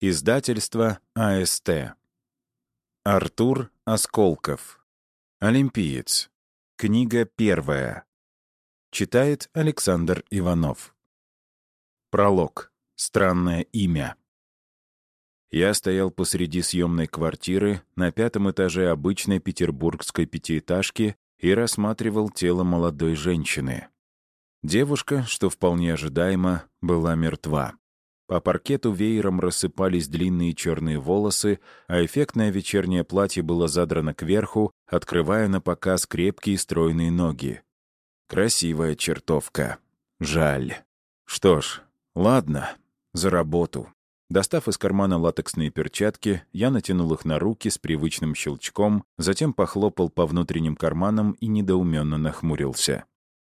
Издательство АСТ. Артур Осколков. Олимпиец. Книга первая. Читает Александр Иванов. Пролог. Странное имя. Я стоял посреди съемной квартиры на 5-м этаже обычной петербургской пятиэтажки и рассматривал тело молодой женщины. Девушка, что вполне ожидаемо, была мертва. По паркету веером рассыпались длинные черные волосы, а эффектное вечернее платье было задрано кверху, открывая на показ крепкие стройные ноги. Красивая чертовка. Жаль. Что ж, ладно, за работу. Достав из кармана латексные перчатки, я натянул их на руки с привычным щелчком, затем похлопал по внутренним карманам и недоуменно нахмурился.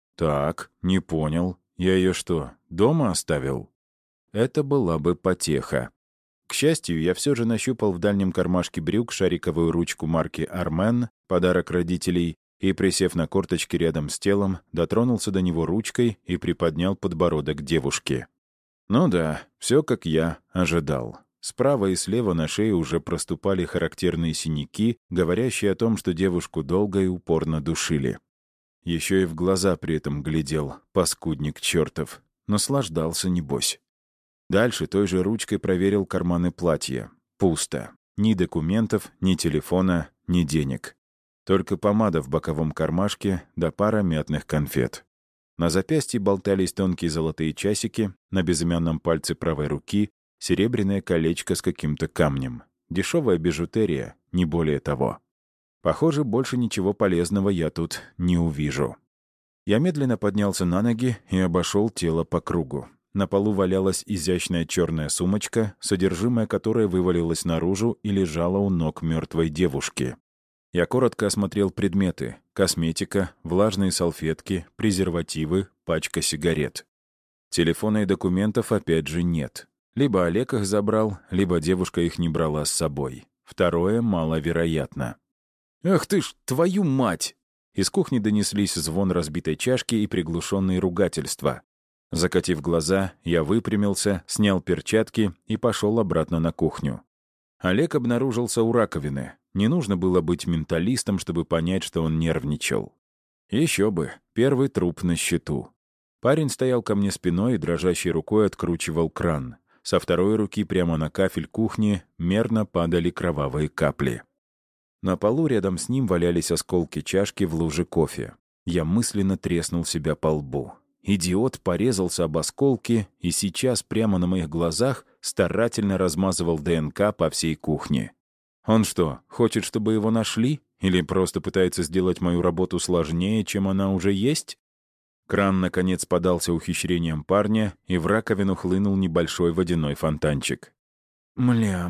«Так, не понял. Я ее что, дома оставил?» Это была бы потеха. К счастью, я все же нащупал в дальнем кармашке брюк шариковую ручку марки «Армен», подарок родителей, и, присев на корточки рядом с телом, дотронулся до него ручкой и приподнял подбородок девушки. Ну да, все как я ожидал. Справа и слева на шее уже проступали характерные синяки, говорящие о том, что девушку долго и упорно душили. Еще и в глаза при этом глядел, паскудник чертов. Наслаждался, небось. Дальше той же ручкой проверил карманы платья. Пусто. Ни документов, ни телефона, ни денег. Только помада в боковом кармашке да пара мятных конфет. На запястье болтались тонкие золотые часики, на безымянном пальце правой руки серебряное колечко с каким-то камнем. Дешевая бижутерия, не более того. Похоже, больше ничего полезного я тут не увижу. Я медленно поднялся на ноги и обошел тело по кругу. На полу валялась изящная черная сумочка, содержимое которой вывалилось наружу и лежало у ног мертвой девушки. Я коротко осмотрел предметы: косметика, влажные салфетки, презервативы, пачка сигарет. Телефона и документов опять же нет. Либо Олег их забрал, либо девушка их не брала с собой. Второе маловероятно. «Ах ты ж, твою мать!» Из кухни донеслись звон разбитой чашки и приглушенные ругательства. Закатив глаза, я выпрямился, снял перчатки и пошел обратно на кухню. Олег обнаружился у раковины. Не нужно было быть менталистом, чтобы понять, что он нервничал. Еще бы, первый труп на счету. Парень стоял ко мне спиной и дрожащей рукой откручивал кран. Со второй руки прямо на кафель кухни мерно падали кровавые капли. На полу рядом с ним валялись осколки чашки в луже кофе. Я мысленно треснул себя по лбу. Идиот порезался об осколки и сейчас прямо на моих глазах старательно размазывал ДНК по всей кухне. Он что, хочет, чтобы его нашли? Или просто пытается сделать мою работу сложнее, чем она уже есть? Кран, наконец, подался ухищрением парня, и в раковину хлынул небольшой водяной фонтанчик. «Мля,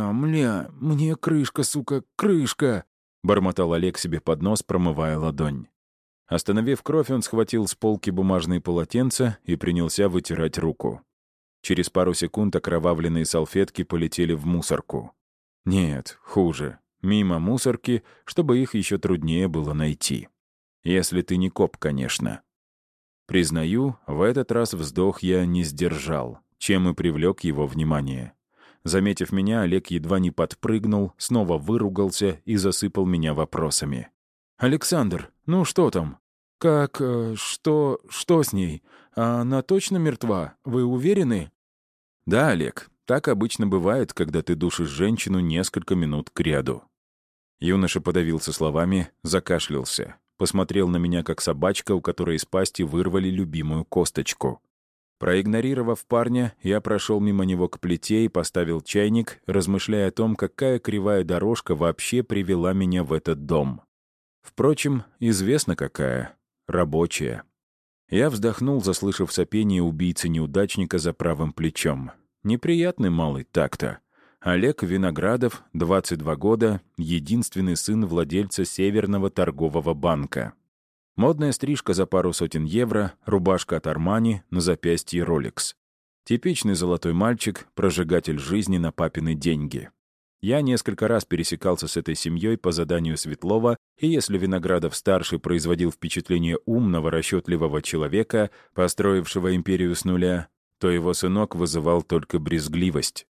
мне крышка, сука, крышка!» — бормотал Олег себе под нос, промывая ладонь. Остановив кровь, он схватил с полки бумажные полотенца и принялся вытирать руку. Через пару секунд окровавленные салфетки полетели в мусорку. Нет, хуже. Мимо мусорки, чтобы их еще труднее было найти. Если ты не коп, конечно. Признаю, в этот раз вздох я не сдержал, чем и привлек его внимание. Заметив меня, Олег едва не подпрыгнул, снова выругался и засыпал меня вопросами. «Александр, ну что там? Как, что с ней? Она точно мертва? Вы уверены?» «Да, Олег, так обычно бывает, когда ты душишь женщину несколько минут кряду». Юноша подавился словами, закашлялся, посмотрел на меня как собачка, у которой из пасти вырвали любимую косточку. Проигнорировав парня, я прошел мимо него к плите и поставил чайник, размышляя о том, какая кривая дорожка вообще привела меня в этот дом. Впрочем, известно какая. Рабочая. Я вздохнул, заслышав сопение убийцы-неудачника за правым плечом. Неприятный малый так-то. Олег Виноградов, 22 года, единственный сын владельца Северного торгового банка. Модная стрижка за пару сотен евро, рубашка от Армани, на запястье Rolex. Типичный золотой мальчик, прожигатель жизни на папины деньги. Я несколько раз пересекался с этой семьей по заданию Светлова, и если Виноградов-старший производил впечатление умного, расчетливого человека, построившего империю с нуля, то его сынок вызывал только брезгливость.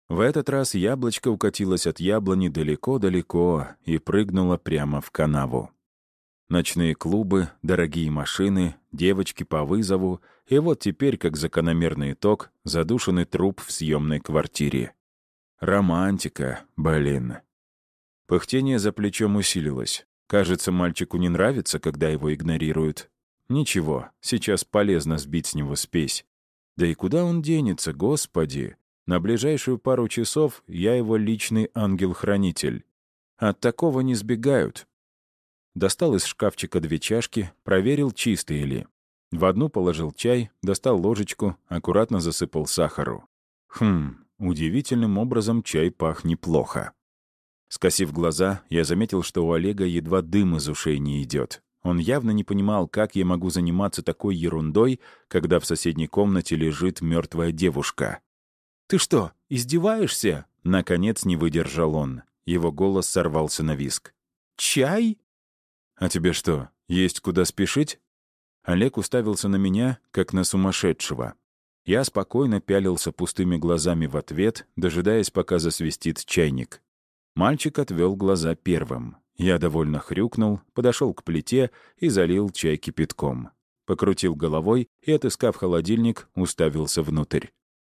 В этот раз яблочко укатилось от яблони далеко-далеко и прыгнуло прямо в канаву. Ночные клубы, дорогие машины, девочки по вызову, и вот теперь, как закономерный итог, задушенный труп в съемной квартире. Романтика, блин. Пыхтение за плечом усилилось. Кажется, мальчику не нравится, когда его игнорируют. Ничего, сейчас полезно сбить с него спесь. Да и куда он денется, господи? На ближайшую пару часов я его личный ангел-хранитель. От такого не сбегают. Достал из шкафчика 2 чашки, проверил, чистые ли. В одну положил чай, достал ложечку, аккуратно засыпал сахару. Удивительным образом чай пах неплохо. Скосив глаза, я заметил, что у Олега едва дым из ушей не идет. Он явно не понимал, как я могу заниматься такой ерундой, когда в соседней комнате лежит мертвая девушка. «Ты что, издеваешься?» Наконец не выдержал он. Его голос сорвался на визг. «Чай?» «А тебе что, есть куда спешить?» Олег уставился на меня, как на сумасшедшего. Я спокойно пялился пустыми глазами в ответ, дожидаясь, пока засвистит чайник. Мальчик отвел глаза первым. Я довольно хрюкнул, подошел к плите и залил чай кипятком. Покрутил головой и, отыскав холодильник, уставился внутрь.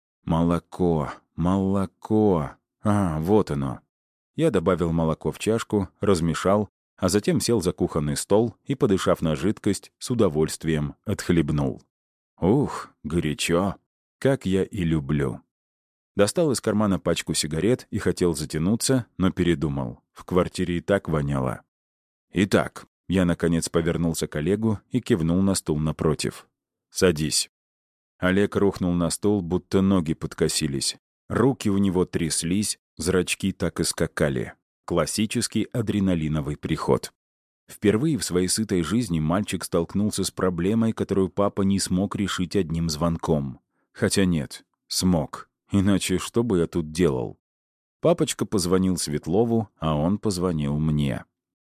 Молоко, молоко. Вот оно. Я добавил молоко в чашку, размешал, а затем сел за кухонный стол и, подышав на жидкость, с удовольствием отхлебнул. Ух, горячо, как я и люблю. Достал из кармана пачку сигарет и хотел затянуться, но передумал. В квартире и так воняло. Итак, я, наконец, повернулся к Олегу и кивнул на стул напротив. «Садись». Олег рухнул на стул, будто ноги подкосились. Руки у него тряслись, зрачки так и скакали. Классический адреналиновый приход. Впервые в своей сытой жизни мальчик столкнулся с проблемой, которую папа не смог решить одним звонком. Хотя нет, смог. Иначе что бы я тут делал? Папочка позвонил Светлову, а он позвонил мне.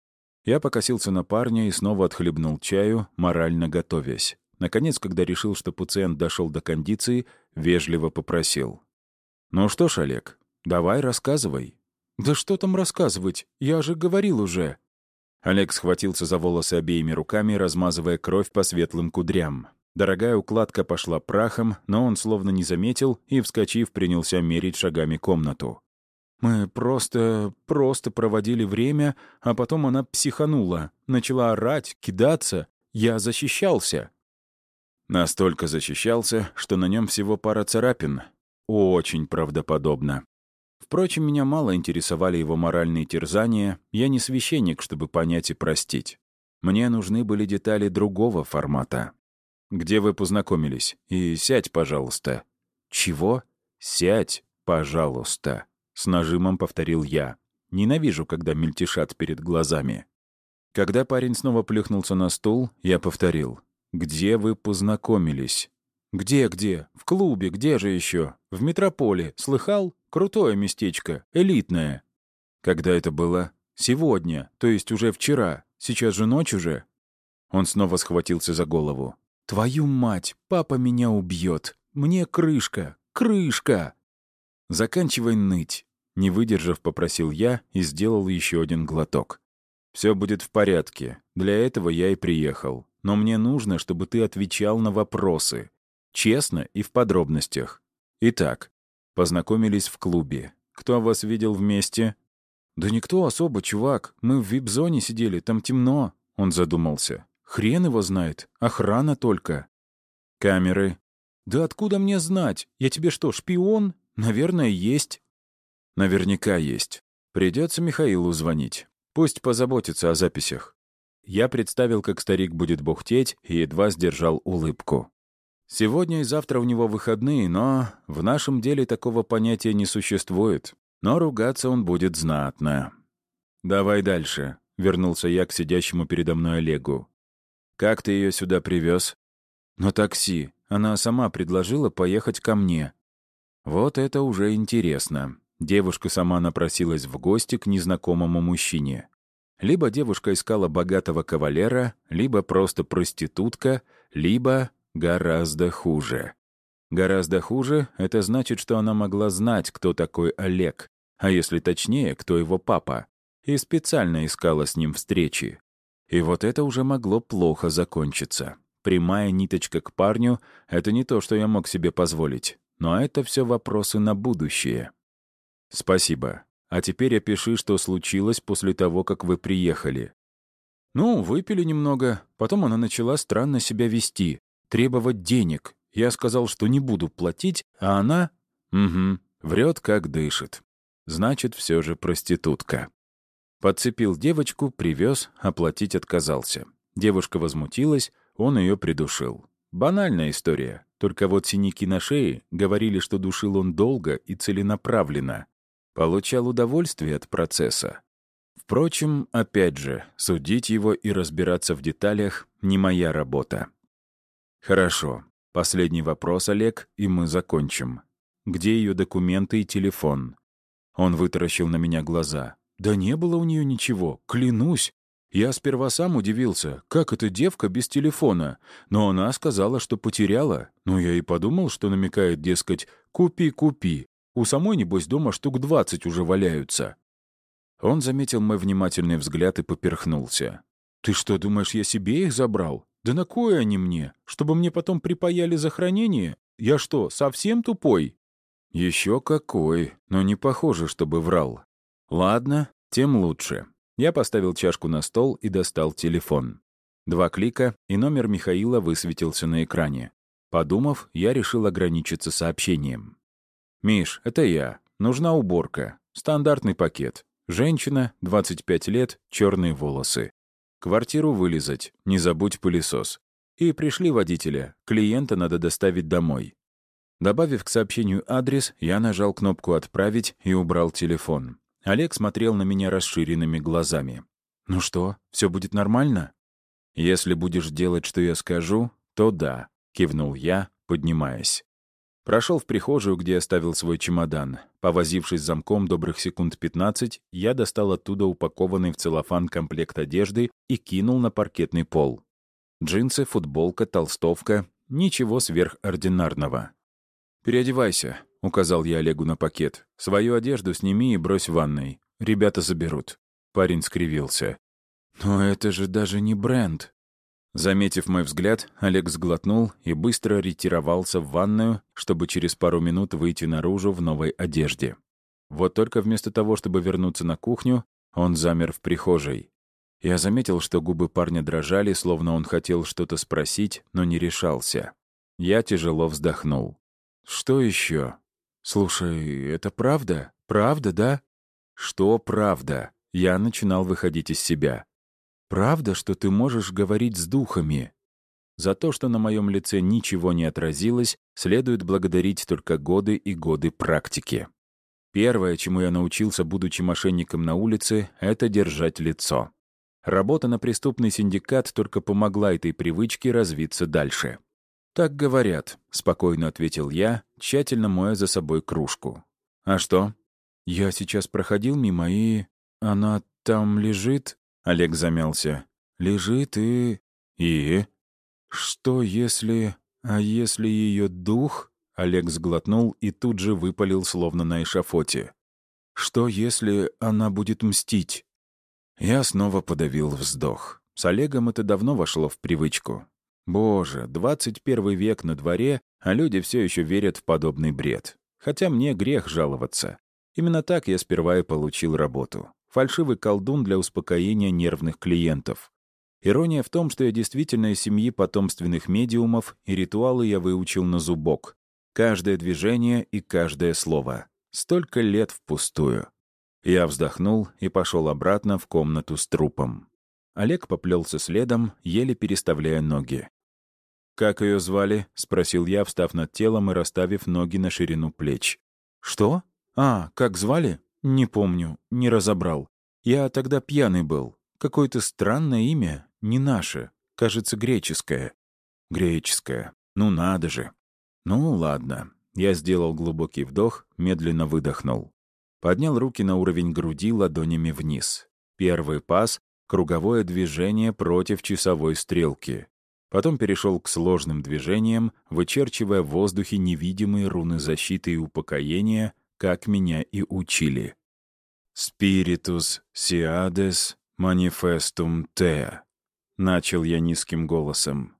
Я покосился на парня и снова отхлебнул чаю, морально готовясь. Наконец, когда решил, что пациент дошел до кондиции, вежливо попросил. «Ну что ж, Олег, давай рассказывай». «Да что там рассказывать? Я же говорил уже». Олег схватился за волосы обеими руками, размазывая кровь по светлым кудрям. Дорогая укладка пошла прахом, но он словно не заметил и, вскочив, принялся мерить шагами комнату. «Мы просто проводили время, а потом она психанула, начала орать, кидаться. Я защищался». Настолько защищался, что на нем всего пара царапин. Очень правдоподобно. Впрочем, меня мало интересовали его моральные терзания, я не священник, чтобы понять и простить. Мне нужны были детали другого формата. «Где вы познакомились? И сядь, пожалуйста». «Чего? Сядь, пожалуйста», — с нажимом повторил я. Ненавижу, когда мельтешат перед глазами. Когда парень снова плюхнулся на стул, я повторил. «Где вы познакомились?» «Где? В клубе, где же еще? В метрополе. Слыхал? Крутое местечко, элитное». «Когда это было?» «Сегодня, то есть уже вчера. Сейчас же ночь уже». Он снова схватился за голову. «Твою мать, папа меня убьет. Мне крышка. «Заканчивай ныть», — не выдержав, попросил я и сделал еще один глоток. «Все будет в порядке. Для этого я и приехал. Но мне нужно, чтобы ты отвечал на вопросы. Честно и в подробностях. Итак, познакомились в клубе. Кто вас видел вместе?» «Да никто особо, чувак. Мы в вип-зоне сидели, там темно». Он задумался. «Хрен его знает. Охрана только». «Камеры?» «Да откуда мне знать? Я тебе что, шпион? Наверное, есть». «Наверняка есть. Придется Михаилу звонить. Пусть позаботится о записях». Я представил, как старик будет бухтеть, и едва сдержал улыбку. Сегодня и завтра у него выходные, но в нашем деле такого понятия не существует. Но ругаться он будет знатно. «Давай дальше», — вернулся я к сидящему передо мной Олегу. «Как ты ее сюда привез?» «На такси. Она сама предложила поехать ко мне». Вот это уже интересно. Девушка сама напросилась в гости к незнакомому мужчине. Либо девушка искала богатого кавалера, либо просто проститутка, либо гораздо хуже. Гораздо хуже — это значит, что она могла знать, кто такой Олег, а если точнее, кто его папа, и специально искала с ним встречи. И вот это уже могло плохо закончиться. Прямая ниточка к парню — это не то, что я мог себе позволить. Но это все вопросы на будущее. Спасибо. А теперь опиши, что случилось после того, как вы приехали. Ну, выпили немного. Потом она начала странно себя вести, требовать денег. Я сказал, что не буду платить, а она... Угу, врет, как дышит. Значит, все же проститутка. Подцепил девочку, привез, оплатить отказался. Девушка возмутилась, он ее придушил. Банальная история. Только вот синяки на шее говорили, что душил он долго и целенаправленно. Получал удовольствие от процесса. Впрочем, опять же, судить его и разбираться в деталях — не моя работа. Хорошо. Последний вопрос, Олег, и мы закончим. Где ее документы и телефон? Он вытаращил на меня глаза. Да не было у нее ничего, клянусь. Я сперва сам удивился, как эта девка без телефона, но она сказала, что потеряла. Ну, я и подумал, что намекает, дескать, «купи, купи». У самой, небось, дома штук 20 уже валяются. Он заметил мой внимательный взгляд и поперхнулся. «Ты что, думаешь, я себе их забрал? Да на кое они мне? Чтобы мне потом припаяли за хранение? Я что, совсем тупой?» «Еще какой, но не похоже, чтобы врал. Ладно, тем лучше». Я поставил чашку на стол и достал телефон. 2 клика, и номер Михаила высветился на экране. Подумав, я решил ограничиться сообщением. «Миш, это я. Нужна уборка. Стандартный пакет. Женщина, 25 лет, черные волосы. Квартиру вылизать, не забудь пылесос. И пришли водителя, клиента надо доставить домой». Добавив к сообщению адрес, я нажал кнопку «Отправить» и убрал телефон. Олег смотрел на меня расширенными глазами. «Ну что, все будет нормально?» «Если будешь делать, что я скажу, то да», — кивнул я, поднимаясь. Прошел в прихожую, где оставил свой чемодан. Повозившись с замком добрых секунд 15, я достал оттуда упакованный в целлофан комплект одежды и кинул на паркетный пол. Джинсы, футболка, толстовка — ничего сверхординарного. «Переодевайся», — указал я Олегу на пакет. «Свою одежду сними и брось в ванной. Ребята заберут». Парень скривился. «Но это же даже не бренд». Заметив мой взгляд, Олег сглотнул и быстро ретировался в ванную, чтобы через пару минут выйти наружу в новой одежде. Вот только вместо того, чтобы вернуться на кухню, он замер в прихожей. Я заметил, что губы парня дрожали, словно он хотел что-то спросить, но не решался. Я тяжело вздохнул. «Что еще? Слушай, это правда? Правда, да?» «Что правда?» Я начинал выходить из себя. «Правда, что ты можешь говорить с духами?» За то, что на моем лице ничего не отразилось, следует благодарить только годы и годы практики. Первое, чему я научился, будучи мошенником на улице, это держать лицо. Работа на преступный синдикат только помогла этой привычке развиться дальше. «Так говорят», — спокойно ответил я, тщательно моя за собой кружку. «А что?» «Я сейчас проходил мимо, и... она там лежит...» Олег замялся. «Лежит и...» «И?» «Что если... а если ее дух...» Олег сглотнул и тут же выпалил, словно на эшафоте. «Что если она будет мстить?» Я снова подавил вздох. С Олегом это давно вошло в привычку. Боже, 21 век на дворе, а люди все еще верят в подобный бред. Хотя мне грех жаловаться. Именно так я сперва и получил работу. Фальшивый колдун для успокоения нервных клиентов. Ирония в том, что я действительно из семьи потомственных медиумов, и ритуалы я выучил на зубок. Каждое движение и каждое слово. Столько лет впустую. Я вздохнул и пошел обратно в комнату с трупом. Олег поплелся следом, еле переставляя ноги. «Как ее звали?» — спросил я, встав над телом и расставив ноги на ширину плеч. «Что? А, как звали? Не помню, не разобрал. Я тогда пьяный был. Какое-то странное имя, не наше, кажется, греческое». «Греческое. Ну надо же». «Ну ладно». Я сделал глубокий вдох, медленно выдохнул. Поднял руки на уровень груди ладонями вниз. Первый пас — круговое движение против часовой стрелки. Потом перешел к сложным движениям, вычерчивая в воздухе невидимые руны защиты и упокоения, как меня и учили. «Spiritus siades manifestum te», — начал я низким голосом.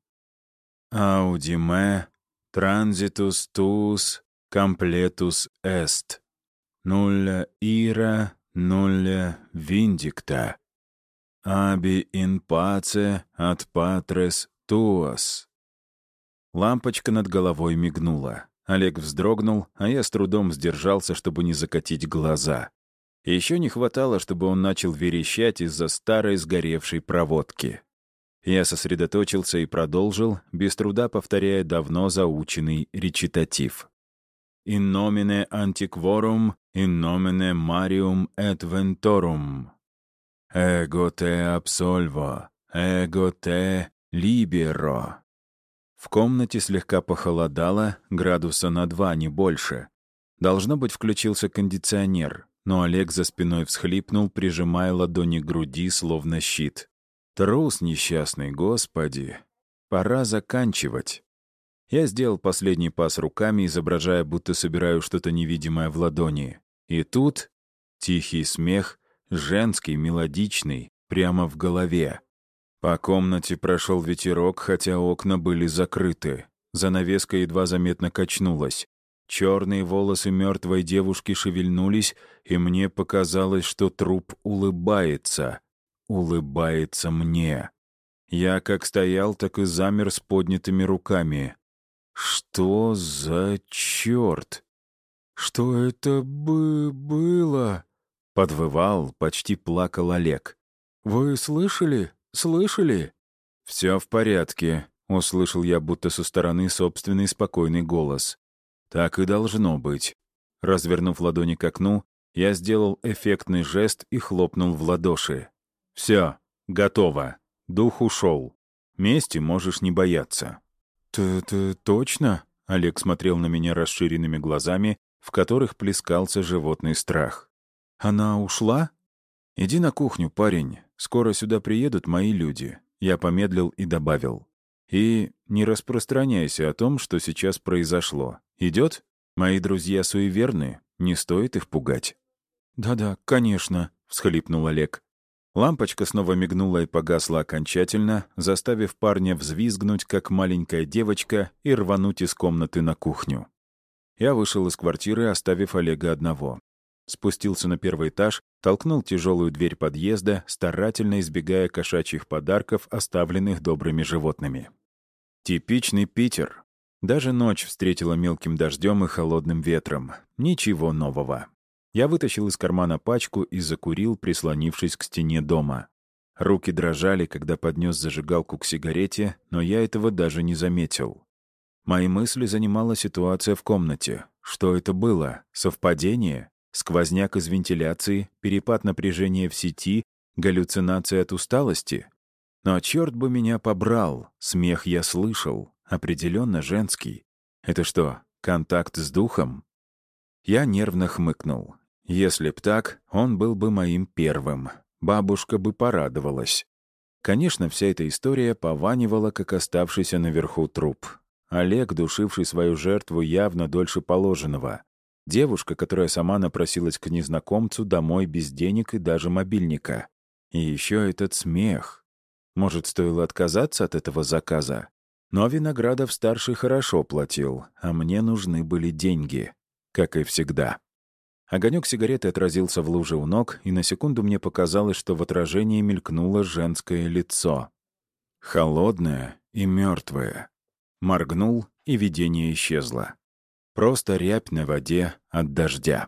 «Audime transitus tuus completus est, nulla ira, nulla vindicta, abi in pace ad patres tuos». Лампочка над головой мигнула. Олег вздрогнул, а я с трудом сдержался, чтобы не закатить глаза. Еще не хватало, чтобы он начал верещать из-за старой сгоревшей проводки. Я сосредоточился и продолжил, без труда повторяя давно заученный речитатив. «In nomine antiquorum, in nomine Marium et Ventorum. Ego te absolvo, ego te libero». В комнате слегка похолодало, градуса на 2, не больше. Должно быть, включился кондиционер, но Олег за спиной всхлипнул, прижимая ладони к груди, словно щит. «Трус несчастный, Господи! Пора заканчивать». Я сделал последний пас руками, изображая, будто собираю что-то невидимое в ладони. И тут тихий смех, женский, мелодичный, прямо в голове. По комнате прошел ветерок, хотя окна были закрыты. Занавеска едва заметно качнулась. Черные волосы мертвой девушки шевельнулись, и мне показалось, что труп улыбается. Улыбается мне. Я как стоял, так и замер с поднятыми руками. Что за черт? Что это было? Подвывал, почти плакал Олег. Вы слышали? Слышали? Все в порядке, услышал я будто со стороны собственный спокойный голос. Так и должно быть. Развернув ладони к окну, я сделал эффектный жест и хлопнул в ладоши. Все, готово. Дух ушел. Мести можешь не бояться. «Ты точно?» — Олег смотрел на меня расширенными глазами, в которых плескался животный страх. «Она ушла?» «Иди на кухню, парень. Скоро сюда приедут мои люди». Я помедлил и добавил. «И не распространяйся о том, что сейчас произошло. Идет? Мои друзья суеверны, не стоит их пугать». «Да-да, конечно», — всхлипнул Олег. Лампочка снова мигнула и погасла окончательно, заставив парня взвизгнуть, как маленькая девочка, и рвануть из комнаты на кухню. Я вышел из квартиры, оставив Олега одного. Спустился на первый этаж, толкнул тяжелую дверь подъезда, старательно избегая кошачьих подарков, оставленных добрыми животными. Типичный Питер. Даже ночь встретила мелким дождем и холодным ветром. Ничего нового. Я вытащил из кармана пачку и закурил, прислонившись к стене дома. Руки дрожали, когда поднес зажигалку к сигарете, но я этого даже не заметил. Мои мысли занимала ситуация в комнате. Что это было? Совпадение? Сквозняк из вентиляции? Перепад напряжения в сети? Галлюцинация от усталости? Но черт бы меня побрал. Смех я слышал. Определенно женский. Это что, контакт с духом? Я нервно хмыкнул. Если б так, он был бы моим первым. Бабушка бы порадовалась. Конечно, вся эта история пованивала, как оставшийся наверху труп. Олег, душивший свою жертву явно дольше положенного. Девушка, которая сама напросилась к незнакомцу домой без денег и даже мобильника. И еще этот смех. Может, стоило отказаться от этого заказа? Но Виноградов-старший хорошо платил, а мне нужны были деньги. Как и всегда. Огонек сигареты отразился в луже у ног, и на секунду мне показалось, что в отражении мелькнуло женское лицо. Холодное и мертвое. Моргнул, и видение исчезло. Просто рябь на воде от дождя.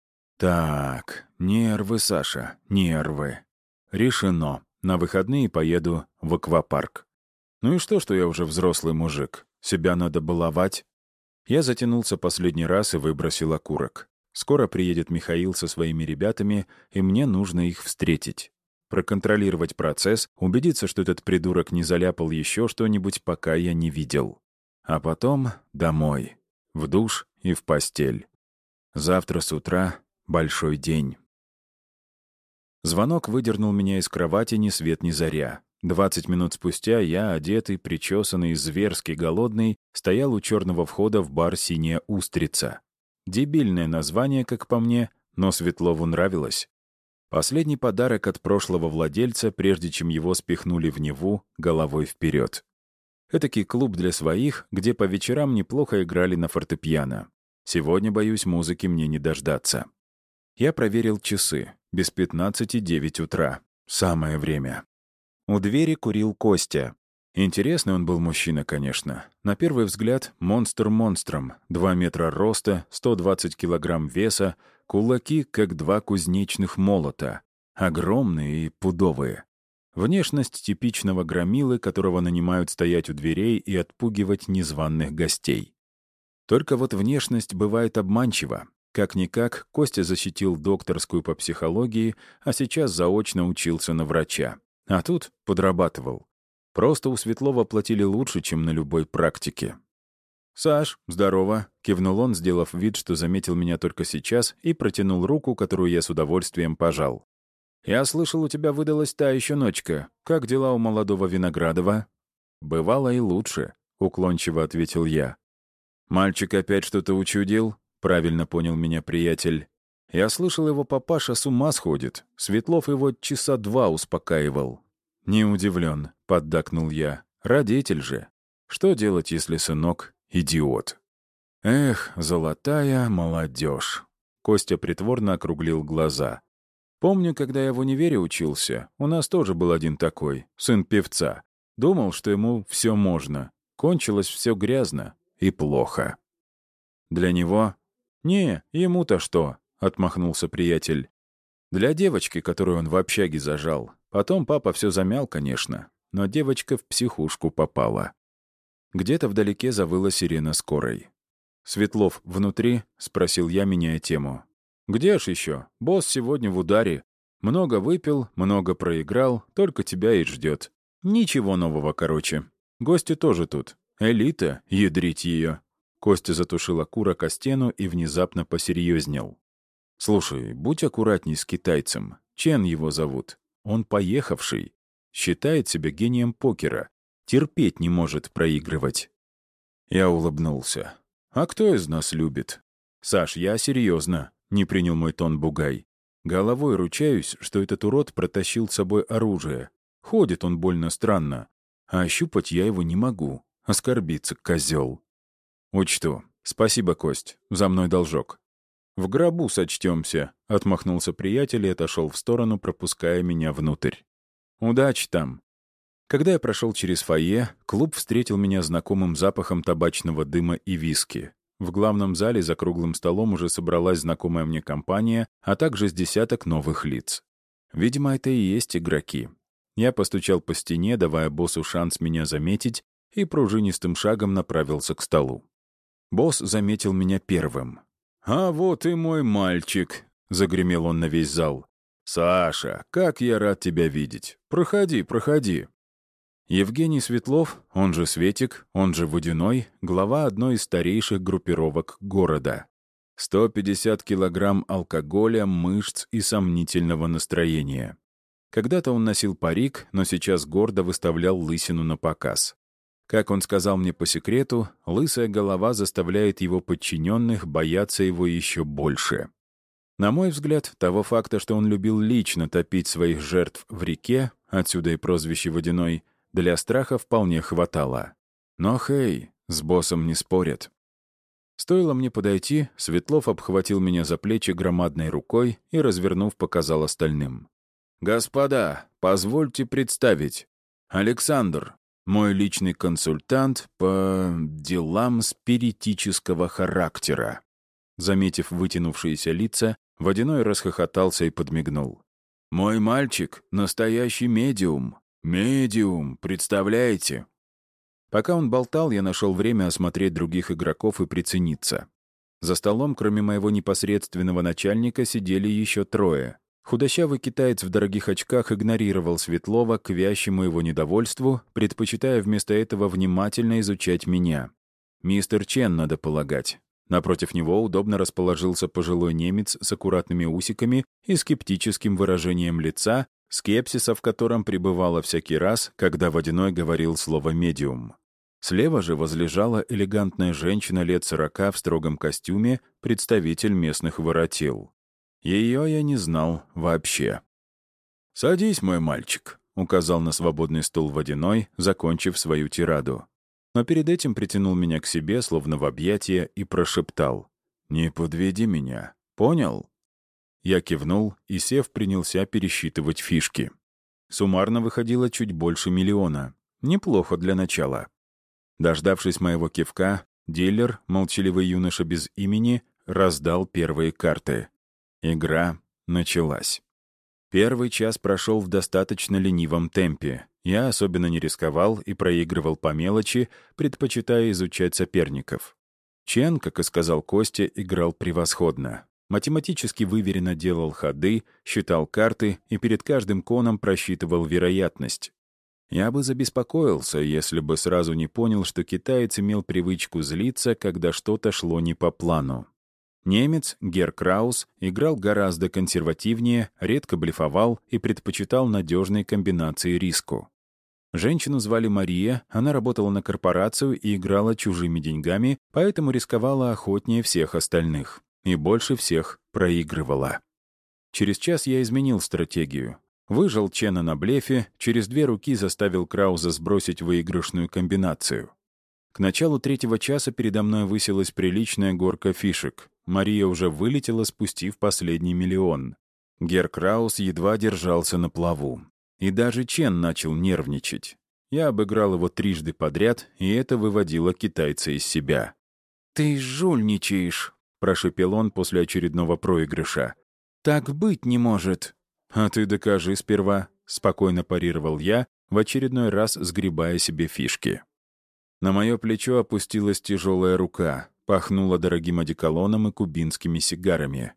Так, нервы, Саша, нервы. Решено. На выходные поеду в аквапарк. Ну и что я уже взрослый мужик? Себя надо баловать? Я затянулся последний раз и выбросил окурок. Скоро приедет Михаил со своими ребятами, и мне нужно их встретить. Проконтролировать процесс, убедиться, что этот придурок не заляпал еще что-нибудь, пока я не видел. А потом домой, в душ и в постель. Завтра с утра большой день. Звонок выдернул меня из кровати ни свет ни заря. 20 минут спустя я, одетый, причесанный, зверски голодный, стоял у черного входа в бар «Синяя устрица». Дебильное название, как по мне, но Светлову нравилось. Последний подарок от прошлого владельца, прежде чем его спихнули в Неву головой вперед. Этакий клуб для своих, где по вечерам неплохо играли на фортепиано. Сегодня, боюсь, музыки мне не дождаться. Я проверил часы. Без 15:09 утра. Самое время. У двери курил Костя. Интересный он был мужчина, конечно. На первый взгляд, монстр монстром. 2 метра роста, 120 килограмм веса, кулаки, как 2 кузнечных молота. Огромные и пудовые. Внешность типичного громилы, которого нанимают стоять у дверей и отпугивать незваных гостей. Только вот внешность бывает обманчива. Как-никак, Костя защитил докторскую по психологии, а сейчас заочно учился на врача. А тут подрабатывал. Просто у Светлова платили лучше, чем на любой практике. «Саш, здорово», — кивнул он, сделав вид, что заметил меня только сейчас, и протянул руку, которую я с удовольствием пожал. «Я слышал, у тебя выдалась та еще ночка. Как дела у молодого Виноградова?» «Бывало и лучше», — уклончиво ответил я. «Мальчик опять что-то учудил?» — правильно понял меня приятель. «Я слышал, его папаша с ума сходит. Светлов его часа 2 успокаивал». «Не удивлен», — поддакнул я. «Родитель же. Что делать, если сынок — идиот?» «Эх, золотая молодежь!» Костя притворно округлил глаза. «Помню, когда я в универе учился, у нас тоже был один такой, сын певца. Думал, что ему все можно. Кончилось все грязно и плохо». «Для него?» «Не, ему-то что?» — отмахнулся приятель. «Для девочки, которую он в общаге зажал. Потом папа все замял, конечно, но девочка в психушку попала». Где-то вдалеке завыла сирена скорой. «Светлов внутри?» — спросил я, меняя тему. «Где ж еще? Босс сегодня в ударе. Много выпил, много проиграл, только тебя и ждет. Ничего нового, короче. Гости тоже тут. Элита, ядрить ее». Костя затушил окурок о стену и внезапно посерьезнел. «Слушай, будь аккуратней с китайцем. Чен его зовут. Он поехавший. Считает себя гением покера. Терпеть не может проигрывать». Я улыбнулся. «А кто из нас любит?» «Саш, я серьезно», — не принял мой тон Бугай. «Головой ручаюсь, что этот урод протащил с собой оружие. Ходит он больно странно. А ощупать я его не могу. Оскорбиться, козел». «Учту. Спасибо, Кость. За мной должок». «В гробу сочтемся», — отмахнулся приятель и отошел в сторону, пропуская меня внутрь. «Удачи там». Когда я прошел через фойе, клуб встретил меня знакомым запахом табачного дыма и виски. В главном зале за круглым столом уже собралась знакомая мне компания, а также с десяток новых лиц. Видимо, это и есть игроки. Я постучал по стене, давая боссу шанс меня заметить, и пружинистым шагом направился к столу. Босс заметил меня первым. «А вот и мой мальчик», — загремел он на весь зал. «Саша, как я рад тебя видеть. Проходи, проходи». Евгений Светлов, он же Светик, он же Водяной, глава одной из старейших группировок города. 150 килограмм алкоголя, мышц и сомнительного настроения. Когда-то он носил парик, но сейчас гордо выставлял лысину на показ. Как он сказал мне по секрету, лысая голова заставляет его подчиненных бояться его еще больше. На мой взгляд, того факта, что он любил лично топить своих жертв в реке, отсюда и прозвище «Водяной», для страха вполне хватало. Но хей, с боссом не спорят. Стоило мне подойти, Светлов обхватил меня за плечи громадной рукой и, развернув, показал остальным. «Господа, позвольте представить. Александр, мой личный консультант по делам спиритического характера». Заметив вытянувшиеся лица, Водяной расхохотался и подмигнул. «Мой мальчик — настоящий медиум. Медиум, представляете?» Пока он болтал, я нашел время осмотреть других игроков и прицениться. За столом, кроме моего непосредственного начальника, сидели еще 3. Худощавый китаец в дорогих очках игнорировал Светлова к вящему его недовольству, предпочитая вместо этого внимательно изучать меня. Мистер Чен, надо полагать. Напротив него удобно расположился пожилой немец с аккуратными усиками и скептическим выражением лица, скепсиса в котором пребывала всякий раз, когда Водяной говорил слово «медиум». Слева же возлежала элегантная женщина лет 40 в строгом костюме, представитель местных воротил. Ее я не знал вообще. «Садись, мой мальчик», — указал на свободный стул Водяной, закончив свою тираду. Но перед этим притянул меня к себе, словно в объятия, и прошептал: «Не подведи меня, понял?» Я кивнул и, сев, принялся пересчитывать фишки. Суммарно выходило чуть больше 1 000 000. Неплохо для начала. Дождавшись моего кивка, дилер, молчаливый юноша без имени, раздал первые карты. Игра началась. Первый час прошел в достаточно ленивом темпе. Я особенно не рисковал и проигрывал по мелочи, предпочитая изучать соперников. Чен, как и сказал Костя, играл превосходно. Математически выверенно делал ходы, считал карты и перед каждым коном просчитывал вероятность. Я бы забеспокоился, если бы сразу не понял, что китаец имел привычку злиться, когда что-то шло не по плану. Немец, Герр Краус, играл гораздо консервативнее, редко блефовал и предпочитал надежные комбинации риску. Женщину звали Мария, она работала на корпорацию и играла чужими деньгами, поэтому рисковала охотнее всех остальных. И больше всех проигрывала. Через час я изменил стратегию. Выжал Чена на блефе, через 2 руки заставил Крауза сбросить выигрышную комбинацию. К началу 3-го часа передо мной высилась приличная горка фишек. Мария уже вылетела, спустив последний 1 000 000. Герр Краус едва держался на плаву. И даже Чен начал нервничать. Я обыграл его 3 подряд, и это выводило китайца из себя. «Ты жульничаешь», — прошепел он после очередного проигрыша. «Так быть не может». «А ты докажи сперва», — спокойно парировал я, в очередной раз сгребая себе фишки. На мое плечо опустилась тяжелая рука, пахнула дорогим одеколоном и кубинскими сигарами.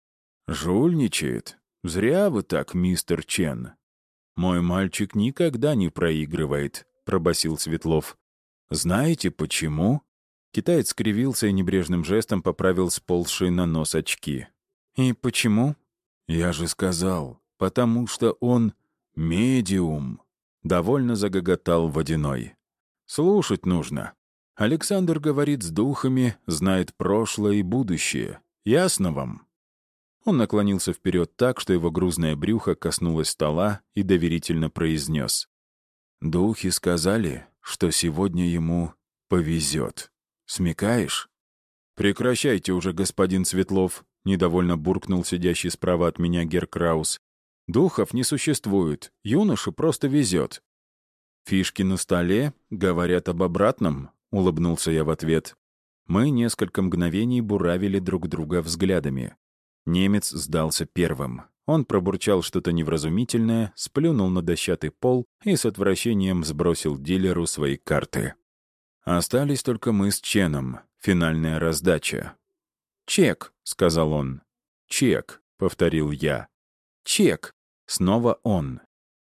«Жульничает? Зря вы так, мистер Чен. Мой мальчик никогда не проигрывает», — пробасил Светлов. «Знаете почему?» Китаец скривился и небрежным жестом поправил сползшие на нос очки. «И почему?» «Я же сказал, потому что он медиум», — довольно загоготал Водяной. «Слушать нужно. Александр говорит с духами, знает прошлое и будущее. Ясно вам?» Он наклонился вперед так, что его грузное брюхо коснулось стола и доверительно произнес. «Духи сказали, что сегодня ему повезет. Смекаешь?» «Прекращайте уже, господин Светлов», — недовольно буркнул сидящий справа от меня Герр Краус. «Духов не существует, юноше просто везет». «Фишки на столе говорят об обратном», — улыбнулся я в ответ. Мы несколько мгновений буравили друг друга взглядами. Немец сдался первым. Он пробурчал что-то невразумительное, сплюнул на дощатый пол и с отвращением сбросил дилеру свои карты. Остались только мы с Ченом. Финальная раздача. «Чек», — сказал он. «Чек», — повторил я. «Чек». Снова он.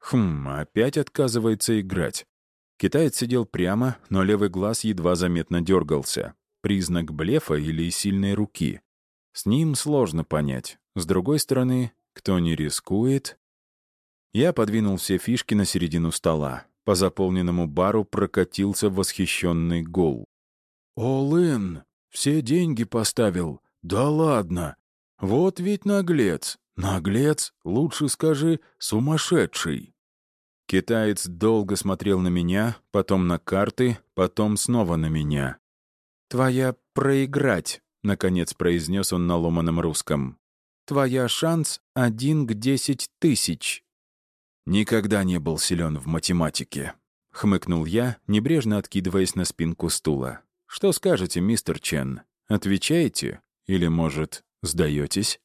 Опять отказывается играть. Китаец сидел прямо, но левый глаз едва заметно дергался. Признак блефа или сильной руки. С ним сложно понять. С другой стороны, кто не рискует... Я подвинул все фишки на середину стола. По заполненному бару прокатился восхищенный гул. «All-in! Все деньги поставил! Да ладно! Вот ведь наглец! Наглец, лучше скажи, сумасшедший!» Китаец долго смотрел на меня, потом на карты, потом снова на меня. «Твоя проиграть», — наконец произнес он на ломаном русском. «Твоя шанс 1 к 10 тысяч». «Никогда не был силен в математике», — хмыкнул я, небрежно откидываясь на спинку стула. «Что скажете, мистер Чен? Отвечаете? Или, может, сдаетесь?»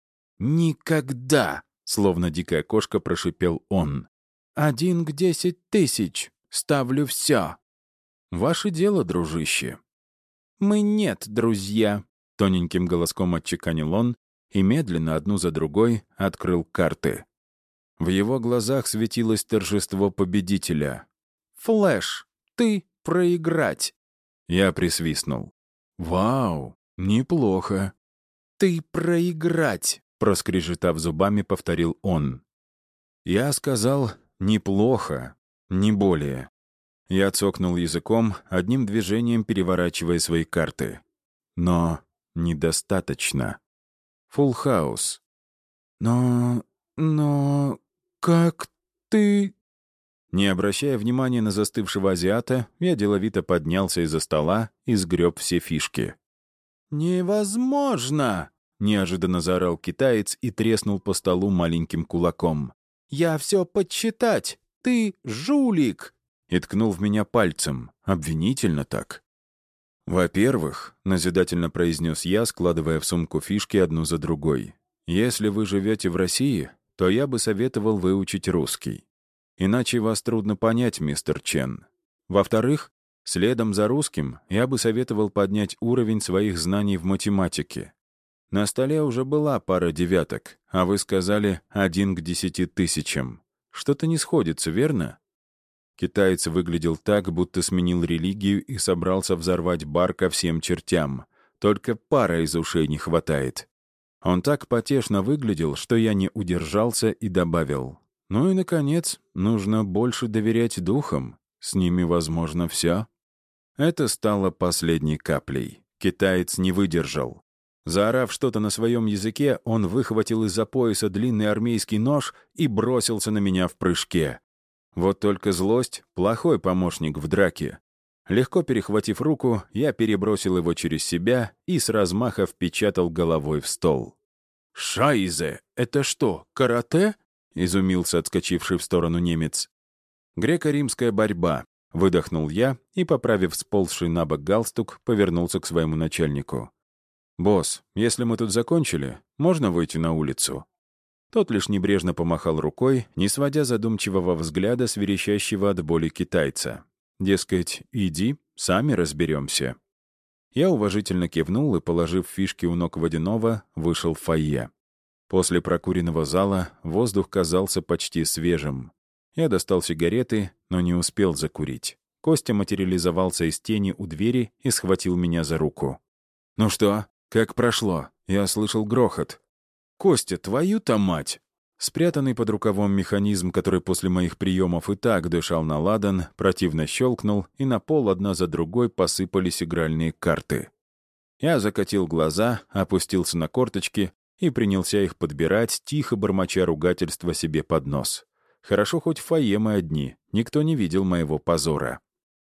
«Никогда!» — словно дикая кошка прошипел он. 1 к 10 тысяч. Ставлю все». «Ваше дело, дружище». «Мы нет, друзья», — тоненьким голоском отчеканил он и медленно, одну за другой, открыл карты. В его глазах светилось торжество победителя. «Флэш, ты проиграть!» Я присвистнул. «Вау, неплохо!» «Ты проиграть!» — проскрежетав зубами, повторил он. Я сказал «неплохо», не более. Я цокнул языком, одним движением переворачивая свои карты. Но недостаточно. Фулл хаус. Но... как ты...» Не обращая внимания на застывшего азиата, я деловито поднялся из-за стола и сгреб все фишки. «Невозможно!» — неожиданно заорал китаец и треснул по столу маленьким кулаком. «Я все подсчитать! Ты жулик!» И ткнул в меня пальцем. Обвинительно так. «Во-первых, — назидательно произнес я, складывая в сумку фишки одну за другой, — если вы живете в России, то я бы советовал выучить русский. Иначе вас трудно понять, мистер Чен. Во-вторых, следом за русским я бы советовал поднять уровень своих знаний в математике. На столе уже была пара девяток, а вы сказали 1 к 10 тысячам. Что-то не сходится, верно?» Китаец выглядел так, будто сменил религию и собрался взорвать бар ко всем чертям. Только пара из ушей не хватает. Он так потешно выглядел, что я не удержался и добавил. «Ну и, наконец, нужно больше доверять духам. С ними возможно все». Это стало последней каплей. Китаец не выдержал. Заорав что-то на своем языке, он выхватил из-за пояса длинный армейский нож и бросился на меня в прыжке. Вот только злость — плохой помощник в драке. Легко перехватив руку, я перебросил его через себя и с размаха впечатал головой в стол. «Шайзе! Это что, карате?» — изумился отскочивший в сторону немец. «Греко-римская борьба», — выдохнул я и, поправив сползший на бок галстук, повернулся к своему начальнику. «Босс, если мы тут закончили, можно выйти на улицу?» Тот лишь небрежно помахал рукой, не сводя задумчивого взгляда с верещащего от боли китайца. Дескать, иди, сами разберемся. Я уважительно кивнул и, положив фишки у ног водяного, вышел в фойе. После прокуренного зала воздух казался почти свежим. Я достал сигареты, но не успел закурить. Костя материализовался из тени у двери и схватил меня за руку. «Ну что, как прошло? Я слышал грохот». «Костя, твою-то мать!» Спрятанный под рукавом механизм, который после моих приемов и так дышал на ладан, противно щелкнул, и на пол одна за другой посыпались игральные карты. Я закатил глаза, опустился на корточки и принялся их подбирать, тихо бормоча ругательства себе под нос. Хорошо, хоть в фойе мы одни, никто не видел моего позора.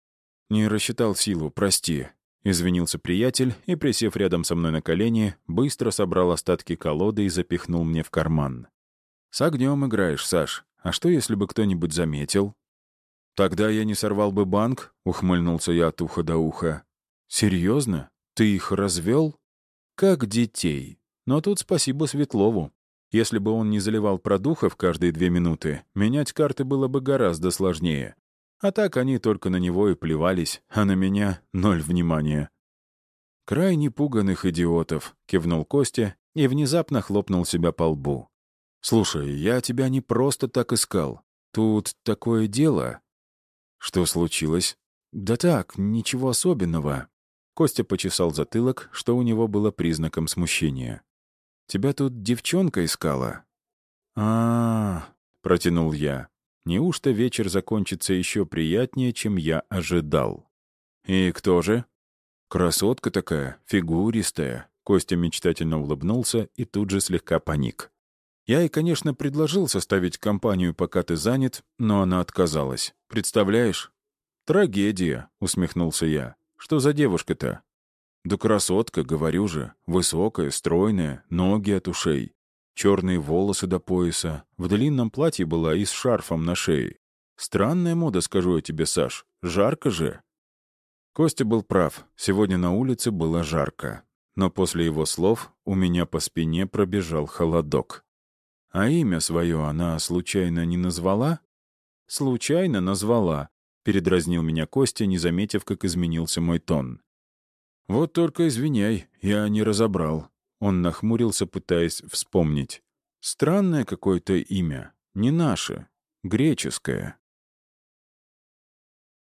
«Не рассчитал силу, прости», — извинился приятель и, присев рядом со мной на колени, быстро собрал остатки колоды и запихнул мне в карман. «С огнем играешь, Саш. А что, если бы кто-нибудь заметил?» «Тогда я не сорвал бы банк», — ухмыльнулся я от уха до уха. «Серьезно? Ты их развел?» «Как детей. Но тут спасибо Светлову. Если бы он не заливал продухов каждые 2 минуты, менять карты было бы гораздо сложнее. А так они только на него и плевались, а на меня — 0 внимания». «Крайне пуганых идиотов», — кивнул Костя и внезапно хлопнул себя по лбу. «Слушай, я тебя не просто так искал. Тут такое дело». «Что случилось?» «Да так, ничего особенного». Костя почесал затылок, что у него было признаком смущения. «Тебя тут девчонка искала?» Протянул я. Неужто вечер закончится еще приятнее, чем я ожидал? «И кто же?» «Красотка такая, фигуристая». Костя мечтательно улыбнулся и тут же слегка паник. Я ей, конечно, предложил составить компанию, пока ты занят, но она отказалась. Представляешь? «Трагедия», — усмехнулся я. «Что за девушка-то?» «Да красотка, говорю же. Высокая, стройная, ноги от ушей. Черные волосы до пояса. В длинном платье была и с шарфом на шее. Странная мода, скажу я тебе, Саш. Жарко же». Костя был прав. Сегодня на улице было жарко. Но после его слов у меня по спине пробежал холодок. «А имя свое она случайно не назвала?» «Случайно назвала», — передразнил меня Костя, не заметив, как изменился мой тон. «Вот только извиняй, я не разобрал». Он нахмурился, пытаясь вспомнить. «Странное какое-то имя, не наше, греческое».